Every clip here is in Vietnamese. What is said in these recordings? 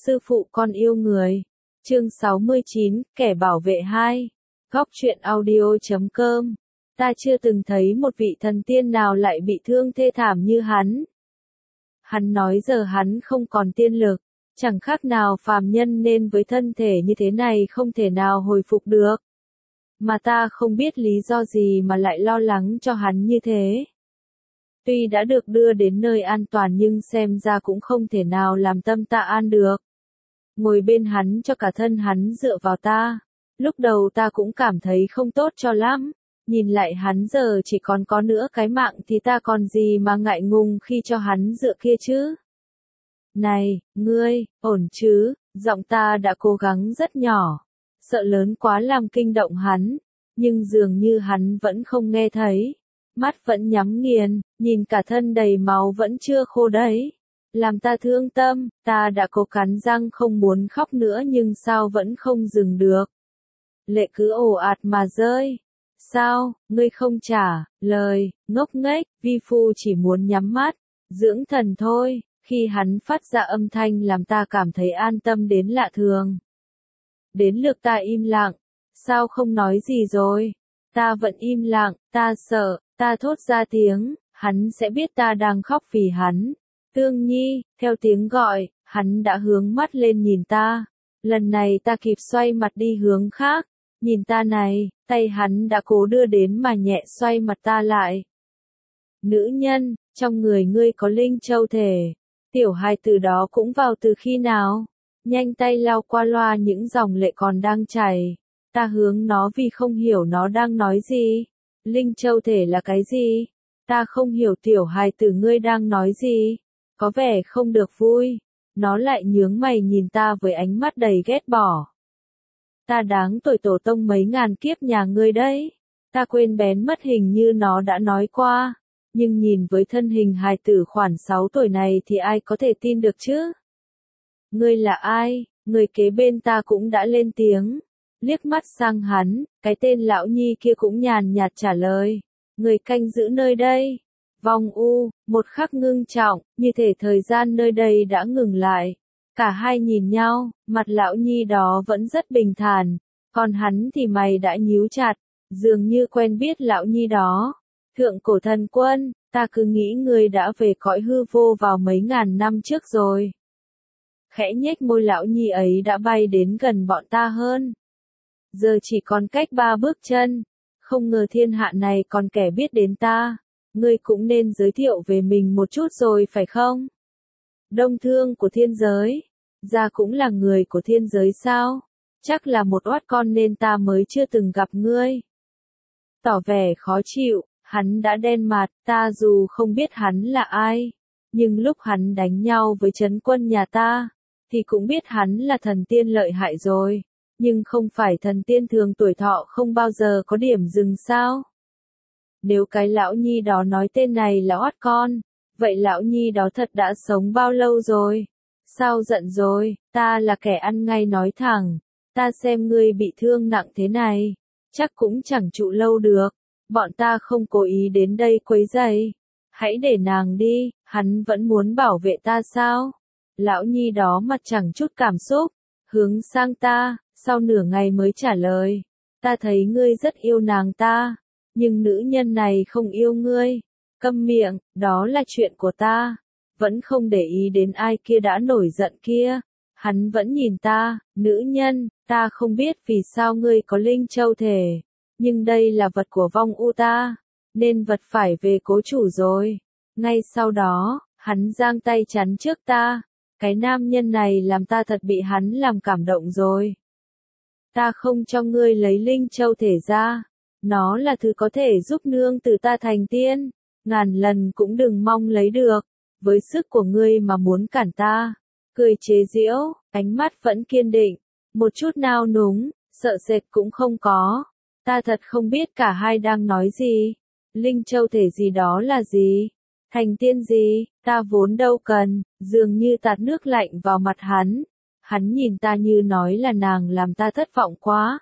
Sư phụ con yêu người. Chương 69, kẻ bảo vệ 2. Góc truyện audio.com. Ta chưa từng thấy một vị thần tiên nào lại bị thương thê thảm như hắn. Hắn nói giờ hắn không còn tiên lực, chẳng khác nào phàm nhân nên với thân thể như thế này không thể nào hồi phục được. Mà ta không biết lý do gì mà lại lo lắng cho hắn như thế. Tuy đã được đưa đến nơi an toàn nhưng xem ra cũng không thể nào làm tâm ta an được. Ngồi bên hắn cho cả thân hắn dựa vào ta. Lúc đầu ta cũng cảm thấy không tốt cho lắm. Nhìn lại hắn giờ chỉ còn có nữa cái mạng thì ta còn gì mà ngại ngùng khi cho hắn dựa kia chứ. Này, ngươi, ổn chứ? Giọng ta đã cố gắng rất nhỏ. Sợ lớn quá làm kinh động hắn. Nhưng dường như hắn vẫn không nghe thấy. Mắt vẫn nhắm nghiền, nhìn cả thân đầy máu vẫn chưa khô đấy. Làm ta thương tâm, ta đã cố cắn răng không muốn khóc nữa nhưng sao vẫn không dừng được. Lệ cứ ồ ạt mà rơi. Sao, ngươi không trả lời, ngốc nghếch, vi phu chỉ muốn nhắm mắt, dưỡng thần thôi. Khi hắn phát ra âm thanh làm ta cảm thấy an tâm đến lạ thường. Đến lượt ta im lặng, sao không nói gì rồi? Ta vẫn im lặng, ta sợ, ta thốt ra tiếng, hắn sẽ biết ta đang khóc vì hắn. Tương Nhi, theo tiếng gọi, hắn đã hướng mắt lên nhìn ta. Lần này ta kịp xoay mặt đi hướng khác. Nhìn ta này, tay hắn đã cố đưa đến mà nhẹ xoay mặt ta lại. Nữ nhân, trong người ngươi có linh châu thể. Tiểu hài từ đó cũng vào từ khi nào? Nhanh tay lau qua loa những dòng lệ còn đang chảy. Ta hướng nó vì không hiểu nó đang nói gì. Linh châu thể là cái gì? Ta không hiểu tiểu hài tử ngươi đang nói gì. Có vẻ không được vui. Nó lại nhướng mày nhìn ta với ánh mắt đầy ghét bỏ. Ta đáng tội tổ tông mấy ngàn kiếp nhà ngươi đấy. Ta quên bén mất hình như nó đã nói qua. Nhưng nhìn với thân hình hài tử khoảng 6 tuổi này thì ai có thể tin được chứ? Ngươi là ai? Người kế bên ta cũng đã lên tiếng. Liếc mắt sang hắn, cái tên lão nhi kia cũng nhàn nhạt trả lời. Người canh giữ nơi đây. Vong u, một khắc ngưng trọng, như thể thời gian nơi đây đã ngừng lại. Cả hai nhìn nhau, mặt lão nhi đó vẫn rất bình thản, còn hắn thì mày đã nhíu chặt, dường như quen biết lão nhi đó. Thượng cổ thần quân, ta cứ nghĩ người đã về cõi hư vô vào mấy ngàn năm trước rồi. Khẽ nhếch môi lão nhi ấy đã bay đến gần bọn ta hơn. Giờ chỉ còn cách 3 bước chân, không ngờ thiên hạ này còn kẻ biết đến ta. Ngươi cũng nên giới thiệu về mình một chút rồi phải không? Đông thương của thiên giới. Gia cũng là người của thiên giới sao? Chắc là một oát con nên ta mới chưa từng gặp ngươi. Tỏ vẻ khó chịu, hắn đã đen mặt, ta dù không biết hắn là ai. Nhưng lúc hắn đánh nhau với trấn quân nhà ta, thì cũng biết hắn là thần tiên lợi hại rồi. Nhưng không phải thần tiên thường tuổi thọ không bao giờ có điểm dừng sao? Nếu cái lão nhi đó nói tên này là oát con, vậy lão nhi đó thật đã sống bao lâu rồi? Sao giận rồi? Ta là kẻ ăn ngay nói thẳng. Ta xem ngươi bị thương nặng thế này, chắc cũng chẳng trụ lâu được. Bọn ta không cố ý đến đây quấy rầy. Hãy để nàng đi, hắn vẫn muốn bảo vệ ta sao? Lão nhi đó mặt chẳng chút cảm xúc, hướng sang ta, sau nửa ngày mới trả lời. Ta thấy ngươi rất yêu nàng ta. Nhưng nữ nhân này không yêu ngươi. Câm miệng, đó là chuyện của ta. Vẫn không để ý đến ai kia đã nổi giận kia. Hắn vẫn nhìn ta, nữ nhân, ta không biết vì sao ngươi có linh châu thể. Nhưng đây là vật của vong u ta. Nên vật phải về cố chủ rồi. Ngay sau đó, hắn giang tay chắn trước ta. Cái nam nhân này làm ta thật bị hắn làm cảm động rồi. Ta không cho ngươi lấy linh châu thể ra. Nó là thứ có thể giúp nương từ ta thành tiên. Ngàn lần cũng đừng mong lấy được. Với sức của ngươi mà muốn cản ta. Cười chế giễu, ánh mắt vẫn kiên định. Một chút nao núng, sợ sệt cũng không có. Ta thật không biết cả hai đang nói gì. Linh châu thể gì đó là gì? Thành tiên gì? Ta vốn đâu cần. Dường như tạt nước lạnh vào mặt hắn. Hắn nhìn ta như nói là nàng làm ta thất vọng quá.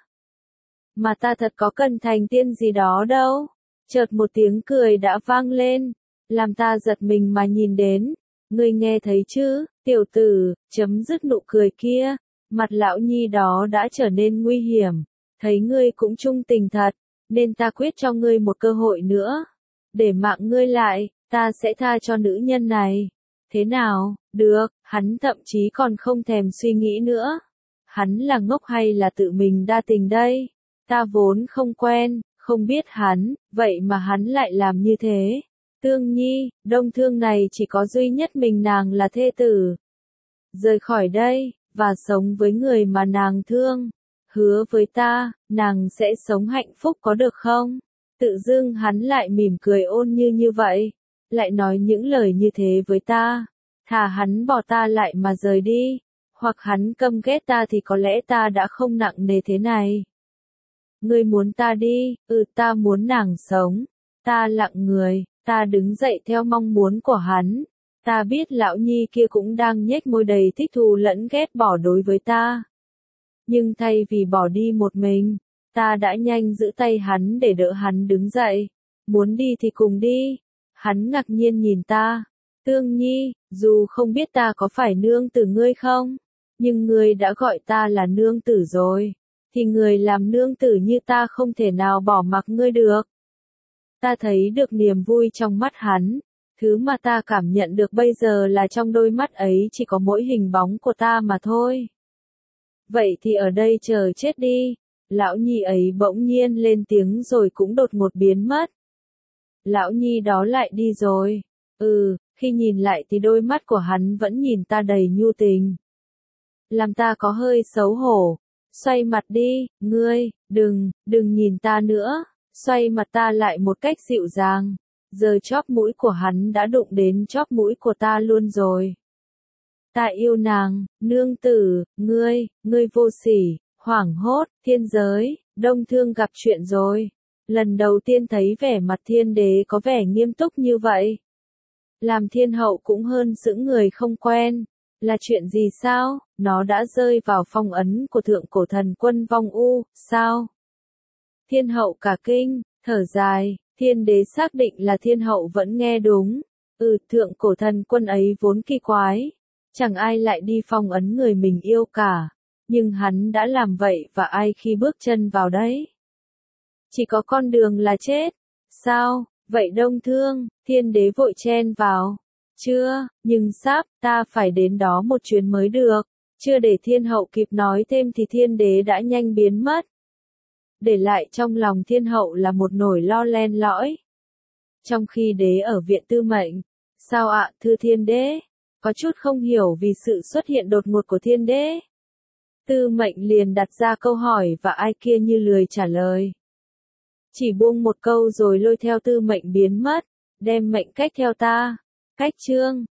Mà ta thật có cần thành tiên gì đó đâu. Chợt một tiếng cười đã vang lên, làm ta giật mình mà nhìn đến. Ngươi nghe thấy chứ, tiểu tử, chấm dứt nụ cười kia, mặt lão nhi đó đã trở nên nguy hiểm, thấy ngươi cũng trung tình thật, nên ta quyết cho ngươi một cơ hội nữa. Để mạng ngươi lại, ta sẽ tha cho nữ nhân này. Thế nào, được, hắn thậm chí còn không thèm suy nghĩ nữa. Hắn là ngốc hay là tự mình đa tình đây? Ta vốn không quen, không biết hắn, vậy mà hắn lại làm như thế. Tương Nhi, Đông Thương này chỉ có duy nhất mình nàng là thê tử. Rời khỏi đây, và sống với người mà nàng thương. Hứa với ta, nàng sẽ sống hạnh phúc có được không? Tự dưng hắn lại mỉm cười ôn như vậy. Lại nói những lời như thế với ta. Thà hắn bỏ ta lại mà rời đi. Hoặc hắn căm ghét ta thì có lẽ ta đã không nặng nề thế này. Ngươi muốn ta đi, ta muốn nàng sống. Ta lặng người, ta đứng dậy theo mong muốn của hắn. Ta biết lão nhi kia cũng đang nhếch môi đầy thích thú lẫn ghét bỏ đối với ta. Nhưng thay vì bỏ đi một mình, ta đã nhanh giữ tay hắn để đỡ hắn đứng dậy. Muốn đi thì cùng đi. Hắn ngạc nhiên nhìn ta. Tương Nhi, dù không biết ta có phải nương tử ngươi không, nhưng ngươi đã gọi ta là nương tử rồi, thì người làm nương tử như ta không thể nào bỏ mặc ngươi được. Ta thấy được niềm vui trong mắt hắn, thứ mà ta cảm nhận được bây giờ là trong đôi mắt ấy chỉ có mỗi hình bóng của ta mà thôi. Vậy thì ở đây chờ chết đi. Lão nhi ấy bỗng nhiên lên tiếng rồi cũng đột ngột biến mất. Lão nhi đó lại đi rồi. Khi nhìn lại thì đôi mắt của hắn vẫn nhìn ta đầy nhu tình. Làm ta có hơi xấu hổ. Xoay mặt đi, ngươi, đừng nhìn ta nữa. Xoay mặt ta lại một cách dịu dàng. Giờ chóp mũi của hắn đã đụng đến chóp mũi của ta luôn rồi. Ta yêu nàng, nương tử, ngươi vô sỉ, hoảng hốt, thiên giới, Đông Thương gặp chuyện rồi. Lần đầu tiên thấy vẻ mặt thiên đế có vẻ nghiêm túc như vậy. Làm thiên hậu cũng hơn sững người không quen. Là chuyện gì sao? Nó đã rơi vào phong ấn của thượng cổ thần quân Vong U, sao? Thiên hậu cả kinh, thở dài, thiên đế xác định là thiên hậu vẫn nghe đúng. Thượng cổ thần quân ấy vốn kỳ quái. Chẳng ai lại đi phong ấn người mình yêu cả. Nhưng hắn đã làm vậy và ai khi bước chân vào đấy? Chỉ có con đường là chết. Sao? Vậy Đông Thương, thiên đế vội chen vào. Chưa, nhưng sắp, ta phải đến đó một chuyến mới được. Chưa để thiên hậu kịp nói thêm thì thiên đế đã nhanh biến mất. Để lại trong lòng thiên hậu là một nỗi lo len lỏi. Trong khi đế ở viện tư mệnh. Sao ạ, thưa thiên đế? Có chút không hiểu vì sự xuất hiện đột ngột của thiên đế. Tư mệnh liền đặt ra câu hỏi và ai kia như lười trả lời. Chỉ buông một câu rồi lôi theo tư mệnh biến mất, đem mệnh cách theo ta. Cách chương